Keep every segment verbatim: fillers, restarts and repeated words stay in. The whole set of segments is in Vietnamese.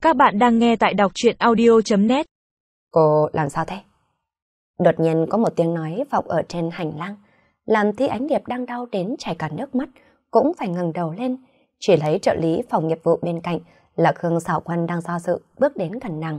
Các bạn đang nghe tại đọc truyện audio chấm net. Cô làm sao thế? Đột nhiên có một tiếng nói vọng ở trên hành lang, làm Thi Ánh Điệp đang đau đến chảy cả nước mắt, cũng phải ngẩng đầu lên, chỉ thấy trợ lý phòng nghiệp vụ bên cạnh là Khương Sảo Quân đang do dự bước đến gần nàng.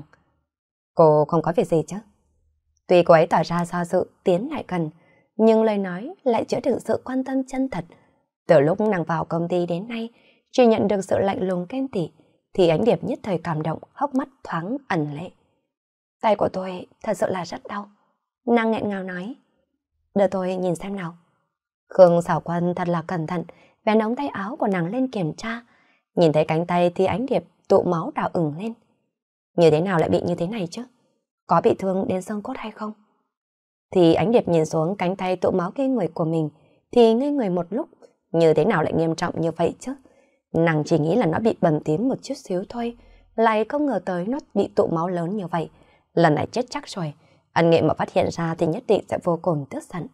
Cô không có việc gì chứ? Tuy cô ấy tỏ ra do dự tiến lại gần, nhưng lời nói lại chứa đựng sự quan tâm chân thật. Từ lúc nàng vào công ty đến nay, chỉ nhận được sự lạnh lùng ghen tị, thì Ánh Điệp nhất thời cảm động, hốc mắt thoáng ẩn lệ. Tay của tôi thật sự là rất đau. Nàng nghẹn ngào nói. Đưa tôi nhìn xem nào. Khương Sảo Quân thật là cẩn thận, vén ống tay áo của nàng lên kiểm tra. Nhìn thấy cánh tay thì Ánh Điệp tụ máu đỏ ửng lên. Như thế nào lại bị như thế này chứ? Có bị thương đến xương cốt hay không? Thì Ánh Điệp nhìn xuống cánh tay tụ máu kia người của mình, thì ngây người một lúc. Như thế nào lại nghiêm trọng như vậy chứ? Nàng chỉ nghĩ là nó bị bầm tím một chút xíu thôi, lại không ngờ tới nó bị tụ máu lớn như vậy. Lần này chết chắc rồi, Ân Nghệ mà phát hiện ra thì nhất định sẽ vô cùng tức giận.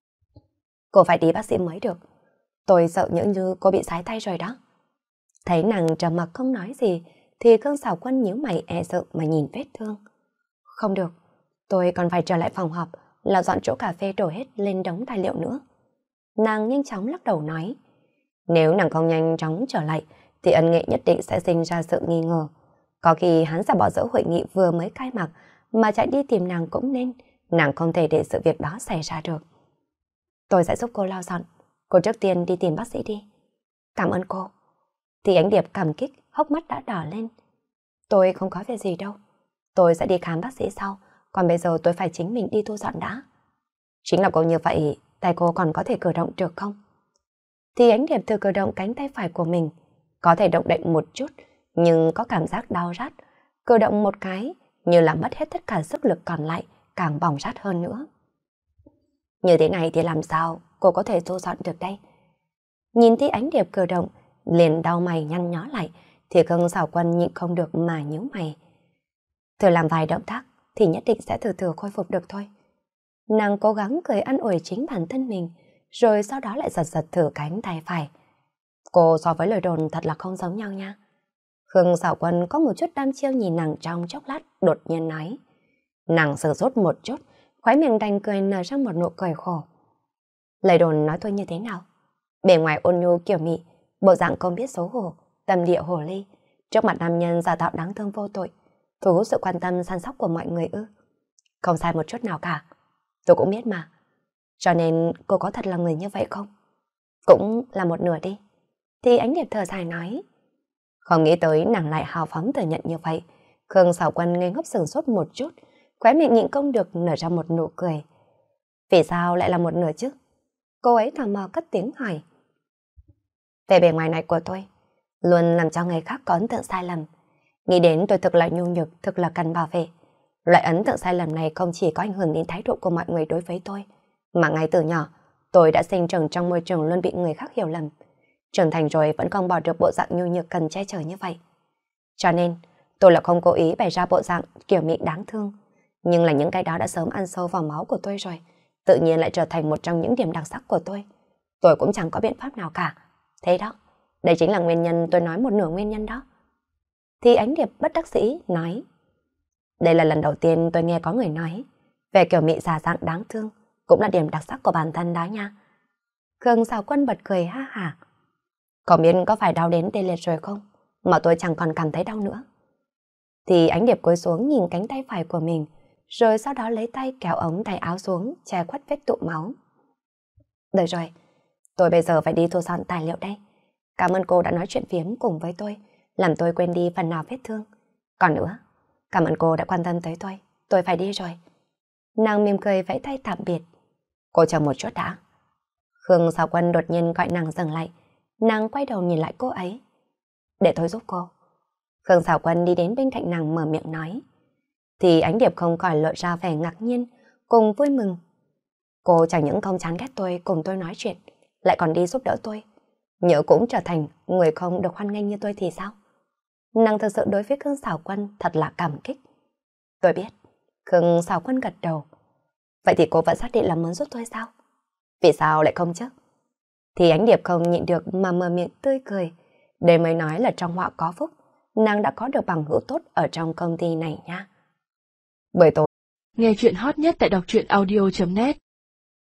Cô phải đi bác sĩ mới được. Tôi sợ những như cô bị sái tay rồi đó. Thấy nàng trầm mặc không nói gì, thì Khương Sảo Quân nhíu mày e sợ mà nhìn vết thương. Không được, tôi còn phải trở lại phòng họp, là dọn chỗ cà phê đổ hết lên đống tài liệu nữa. Nàng nhanh chóng lắc đầu nói. Nếu nàng không nhanh chóng trở lại, thì Ân Nghệ nhất định sẽ sinh ra sự nghi ngờ. Có khi hắn sẽ bỏ dỡ hội nghị vừa mới khai mạc, mà chạy đi tìm nàng cũng nên, nàng không thể để sự việc đó xảy ra được. Tôi sẽ giúp cô lau dọn, cô trước tiên đi tìm bác sĩ đi. Cảm ơn cô. Thì Ánh Điệp cảm kích, hốc mắt đã đỏ lên. Tôi không có việc gì đâu, tôi sẽ đi khám bác sĩ sau, còn bây giờ tôi phải chính mình đi thu dọn đã. Chính là cô như vậy, tay cô còn có thể cử động được không? Thì Ánh Điệp từ cử động cánh tay phải của mình, có thể động đậy một chút, nhưng có cảm giác đau rát. Cử động một cái, như là mất hết tất cả sức lực còn lại, càng bỏng rát hơn nữa. Như thế này thì làm sao cô có thể thu dọn được đây? Nhìn thấy Ánh Điệp cử động, liền đau mày nhăn nhó lại, thì Khương Sảo Quân nhịn không được mà nhíu mày. Thử làm vài động tác thì nhất định sẽ từ từ khôi phục được thôi. Nàng cố gắng cười an ủi chính bản thân mình, rồi sau đó lại giật giật thử cánh tay phải. Cô so với lời đồn thật là không giống nhau nha. Khương Sảo Quân có một chút đam chiêu nhìn nàng trong chốc lát, đột nhiên nói. Nàng sửng sốt một chút, khóe miệng đành cười nở ra một nụ cười khổ. Lời đồn nói tôi như thế nào? Bề ngoài ôn nhu kiểu mị, bộ dạng không biết xấu hổ, tâm địa hồ ly, trước mặt nam nhân giả tạo đáng thương vô tội, thu hút sự quan tâm săn sóc của mọi người ư? Không sai một chút nào cả, tôi cũng biết mà. Cho nên cô có thật là người như vậy không? Cũng là một nửa đi. Thì Ánh Điệp thở dài nói. Không nghĩ tới nàng lại hào phóng thừa nhận như vậy. Khương Sảo Quân ngây ngốc sửng sốt một chút, khóe miệng nhịn không được nở ra một nụ cười. Vì sao lại là một nửa chứ? Cô ấy thầm mò cất tiếng hỏi. Về bề ngoài này của tôi, luôn làm cho người khác có ấn tượng sai lầm. Nghĩ đến tôi thực là nhu nhược, thực là cần bảo vệ. Loại ấn tượng sai lầm này không chỉ có ảnh hưởng đến thái độ của mọi người đối với tôi, mà ngay từ nhỏ, tôi đã sinh trưởng trong môi trường luôn bị người khác hiểu lầm. Trưởng thành rồi vẫn không bỏ được bộ dạng nhu nhược cần che chở như vậy. Cho nên, tôi là không cố ý bày ra bộ dạng kiểu mị đáng thương. Nhưng là những cái đó đã sớm ăn sâu vào máu của tôi rồi, tự nhiên lại trở thành một trong những điểm đặc sắc của tôi. Tôi cũng chẳng có biện pháp nào cả. Thế đó, đây chính là nguyên nhân tôi nói một nửa nguyên nhân đó. Thì Ánh Điệp bất đắc dĩ nói. Đây là lần đầu tiên tôi nghe có người nói về kiểu mị già dạng đáng thương cũng là điểm đặc sắc của bản thân đó nha. Khương Sảo Quân bật cười ha hả. Không biết có phải đau đến tê liệt rồi không, mà tôi chẳng còn cảm thấy đau nữa. Thì Ánh Điệp cúi xuống nhìn cánh tay phải của mình, rồi sau đó lấy tay kéo ống tay áo xuống, che khuất vết tụ máu. Được rồi, tôi bây giờ phải đi thu dọn tài liệu đây. Cảm ơn cô đã nói chuyện phiếm cùng với tôi, làm tôi quên đi phần nào vết thương. Còn nữa, cảm ơn cô đã quan tâm tới tôi, tôi phải đi rồi. Nàng mỉm cười vẫy tay tạm biệt. Cô chờ một chút đã. Khương Sảo Quân đột nhiên gọi nàng dừng lại. Nàng quay đầu nhìn lại cô ấy. Để tôi giúp cô. Khương Sảo Quân đi đến bên cạnh nàng mở miệng nói. Thì Ánh Điệp không khỏi lộ ra vẻ ngạc nhiên, cùng vui mừng. Cô chẳng những không chán ghét tôi cùng tôi nói chuyện, lại còn đi giúp đỡ tôi. Nhớ cũng trở thành người không được hoan nghênh như tôi thì sao? Nàng thật sự đối với Khương Sảo Quân thật là cảm kích. Tôi biết. Khương Sảo Quân gật đầu. Vậy thì cô vẫn xác định là muốn giúp tôi sao? Vì sao lại không chứ? Thì Ánh Điệp không nhịn được mà mở miệng tươi cười. Để mới nói là trong họa có phúc, nàng đã có được bằng hữu tốt ở trong công ty này nha. Buổi tối, nghe chuyện hot nhất tại đọc truyện audio chấm net.